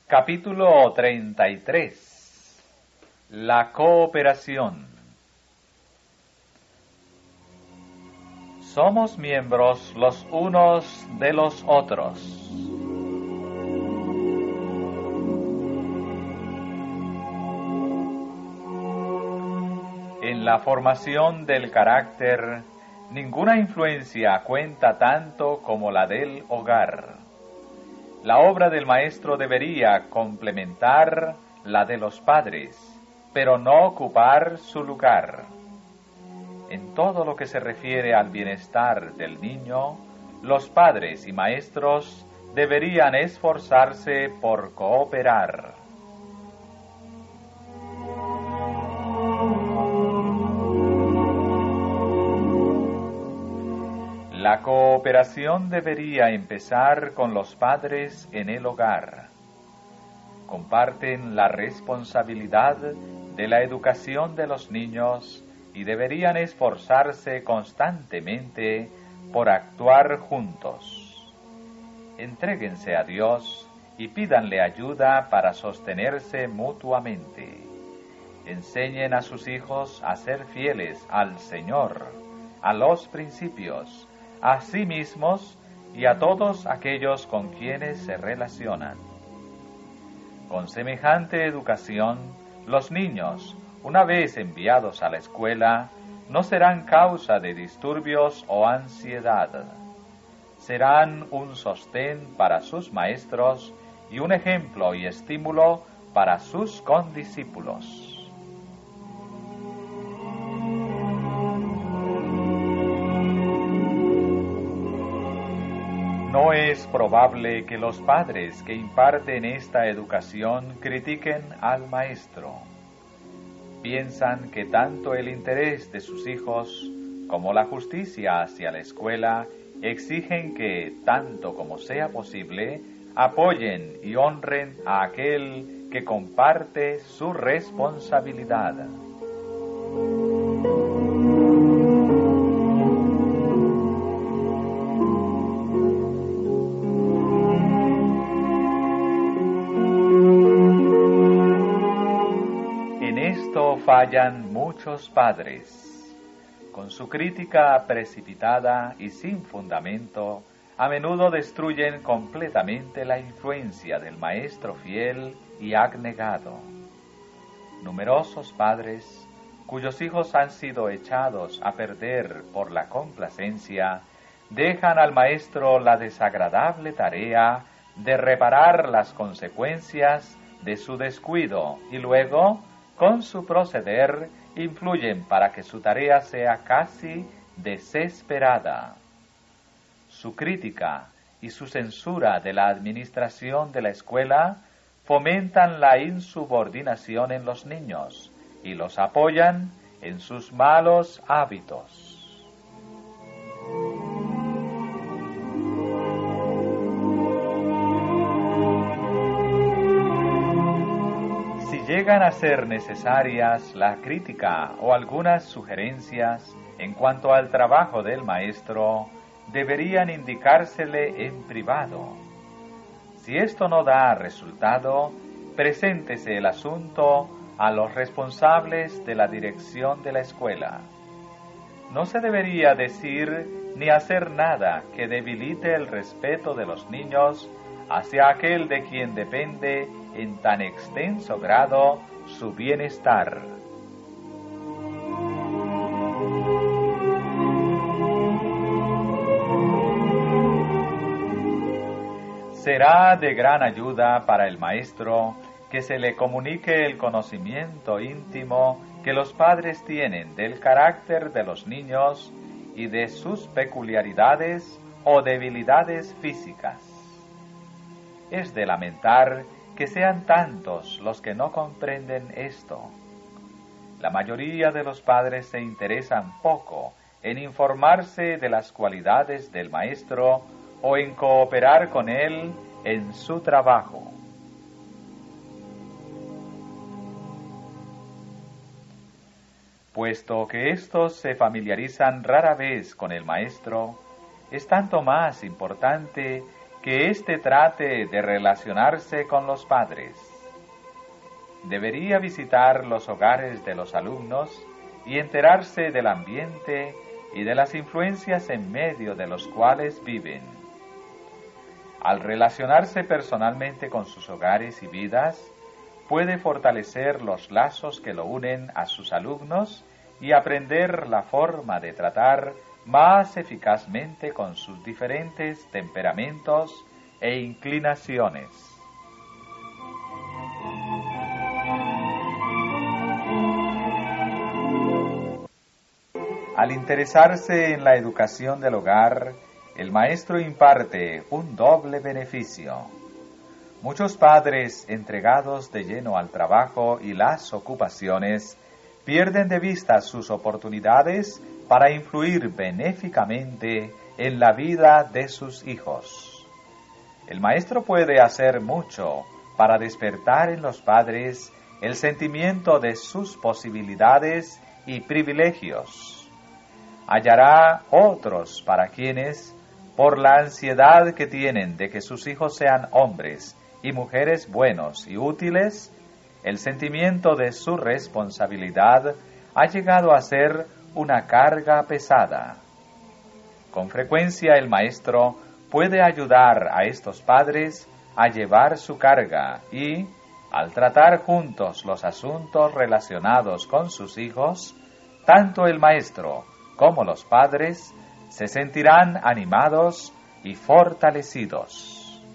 Capítulo 33. La cooperación. Somos miembros los unos de los otros. En la formación del carácter, ninguna influencia cuenta tanto como la del hogar. La obra del maestro debería complementar la de los padres, pero no ocupar su lugar. En todo lo que se refiere al bienestar del niño, los padres y maestros deberían esforzarse por cooperar. La cooperación debería empezar con los padres en el hogar. Comparten la responsabilidad de la educación de los niños y deberían esforzarse constantemente por actuar juntos. Entréguense a Dios y pídanle ayuda para sostenerse mutuamente. Enseñen a sus hijos a ser fieles al Señor, a los principios, a sí mismos y a todos aquellos con quienes se relacionan. Con semejante educación, los niños, una vez enviados a la escuela, no serán causa de disturbios o ansiedad. Serán un sostén para sus maestros y un ejemplo y estímulo para sus condiscípulos. No es probable que los padres que imparten esta educación critiquen al maestro. Piensan que tanto el interés de sus hijos como la justicia hacia la escuela exigen que, tanto como sea posible, apoyen y honren a aquel que comparte su responsabilidad. Fallan muchos padres. Con su crítica precipitada y sin fundamento, a menudo destruyen completamente la influencia del maestro fiel y abnegado. Numerosos padres, cuyos hijos han sido echados a perder por la complacencia, dejan al maestro la desagradable tarea de reparar las consecuencias de su descuido y luego, con su proceder, influyen para que su tarea sea casi desesperada. Su crítica y su censura de la administración de la escuela fomentan la insubordinación en los niños y los apoyan en sus malos hábitos. Llegan a ser necesarias la crítica o algunas sugerencias en cuanto al trabajo del maestro, deberían indicársele en privado. Si esto no da resultado, preséntese el asunto a los responsables de la dirección de la escuela. No se debería decir ni hacer nada que debilite el respeto de los niños hacia aquel de quien depende en tan extenso grado su bienestar. Será de gran ayuda para el maestro que se le comunique el conocimiento íntimo que los padres tienen del carácter de los niños y de sus peculiaridades o debilidades físicas. Es de lamentar que sean tantos los que no comprenden esto. La mayoría de los padres se interesan poco en informarse de las cualidades del maestro o en cooperar con él en su trabajo. Puesto que estos se familiarizan rara vez con el maestro, es tanto más importante que que éste trate de relacionarse con los padres. Debería visitar los hogares de los alumnos y enterarse del ambiente y de las influencias en medio de los cuales viven. Al relacionarse personalmente con sus hogares y vidas, puede fortalecer los lazos que lo unen a sus alumnos y aprender la forma de tratar más eficazmente con sus diferentes temperamentos e inclinaciones. Al interesarse en la educación del hogar, el maestro imparte un doble beneficio. Muchos padres entregados de lleno al trabajo y las ocupaciones pierden de vista sus oportunidades para influir benéficamente en la vida de sus hijos. El maestro puede hacer mucho para despertar en los padres el sentimiento de sus posibilidades y privilegios. Hallará otros para quienes, por la ansiedad que tienen de que sus hijos sean hombres y mujeres buenos y útiles, el sentimiento de su responsabilidad ha llegado a ser una carga pesada. Con frecuencia el maestro puede ayudar a estos padres a llevar su carga y, al tratar juntos los asuntos relacionados con sus hijos, tanto el maestro como los padres se sentirán animados y fortalecidos.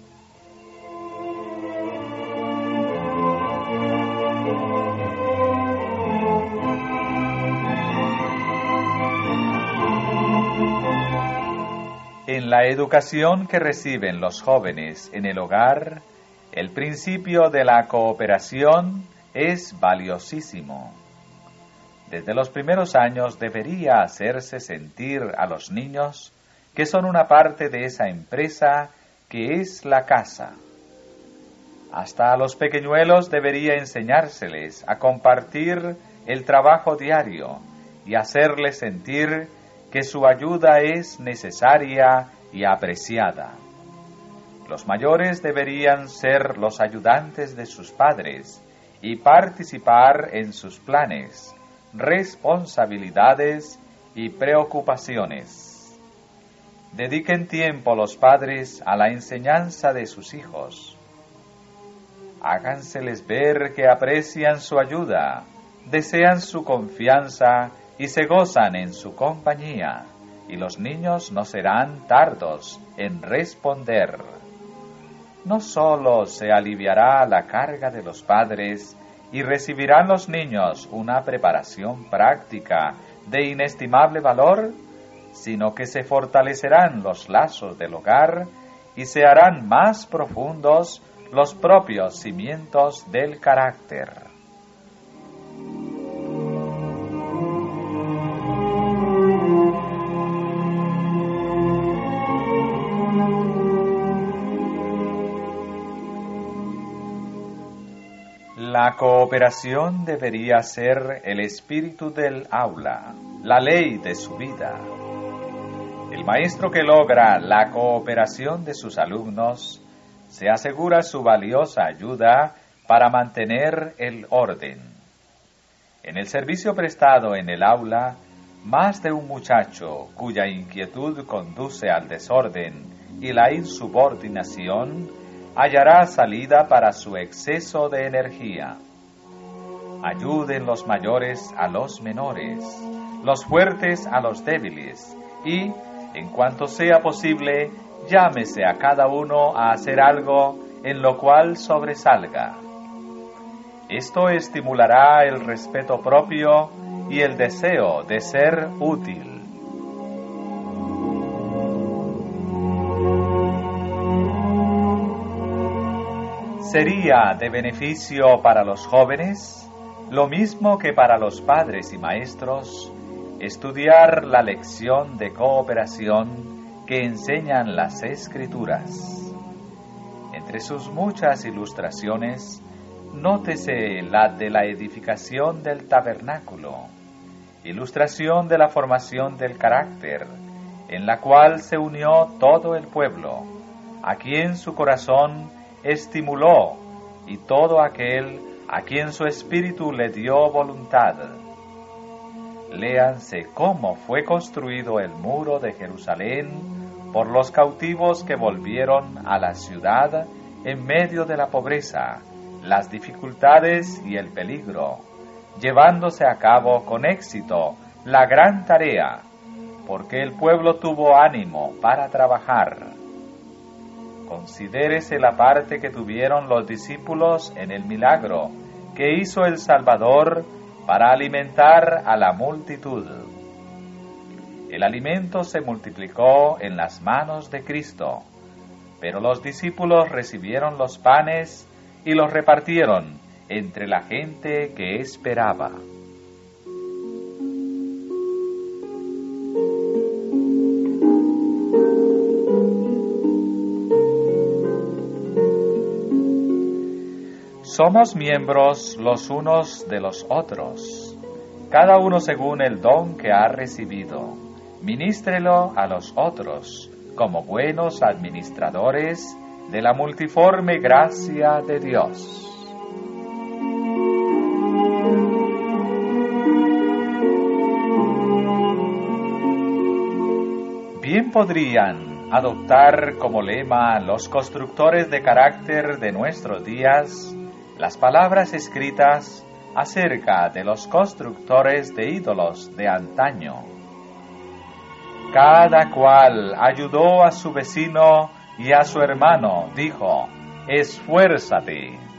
En la educación que reciben los jóvenes en el hogar, el principio de la cooperación es valiosísimo. Desde los primeros años debería hacerse sentir a los niños que son una parte de esa empresa que es la casa. Hasta a los pequeñuelos debería enseñárseles a compartir el trabajo diario y hacerles sentir que su ayuda es necesaria y apreciada. Los mayores deberían ser los ayudantes de sus padres y participar en sus planes, responsabilidades y preocupaciones. Dediquen tiempo los padres a la enseñanza de sus hijos. Háganseles ver que aprecian su ayuda, desean su confianza y se gozan en su compañía, y los niños no serán tardos en responder. No solo se aliviará la carga de los padres y recibirán los niños una preparación práctica de inestimable valor, sino que se fortalecerán los lazos del hogar y se harán más profundos los propios cimientos del carácter. La cooperación debería ser el espíritu del aula, la ley de su vida. El maestro que logra la cooperación de sus alumnos se asegura su valiosa ayuda para mantener el orden. En el servicio prestado en el aula, más de un muchacho cuya inquietud conduce al desorden y la insubordinación hallará salida para su exceso de energía. Ayuden los mayores a los menores, los fuertes a los débiles, y, en cuanto sea posible, llámese a cada uno a hacer algo en lo cual sobresalga. Esto estimulará el respeto propio y el deseo de ser útil. Sería de beneficio para los jóvenes, lo mismo que para los padres y maestros, estudiar la lección de cooperación que enseñan las Escrituras. Entre sus muchas ilustraciones, nótese la de la edificación del tabernáculo, ilustración de la formación del carácter, en la cual se unió todo el pueblo, a quien su corazón estimuló, y todo aquel a quien su espíritu le dio voluntad. Léanse cómo fue construido el muro de Jerusalén por los cautivos que volvieron a la ciudad en medio de la pobreza, las dificultades y el peligro, llevándose a cabo con éxito la gran tarea, porque el pueblo tuvo ánimo para trabajar. Considérese la parte que tuvieron los discípulos en el milagro que hizo el Salvador para alimentar a la multitud. El alimento se multiplicó en las manos de Cristo, pero los discípulos recibieron los panes y los repartieron entre la gente que esperaba. Somos miembros los unos de los otros, cada uno según el don que ha recibido. Ministrelo a los otros como buenos administradores de la multiforme gracia de Dios. Bien podrían adoptar como lema los constructores de carácter de nuestros días las palabras escritas acerca de los constructores de ídolos de antaño. Cada cual ayudó a su vecino y a su hermano, dijo: esfuérzate.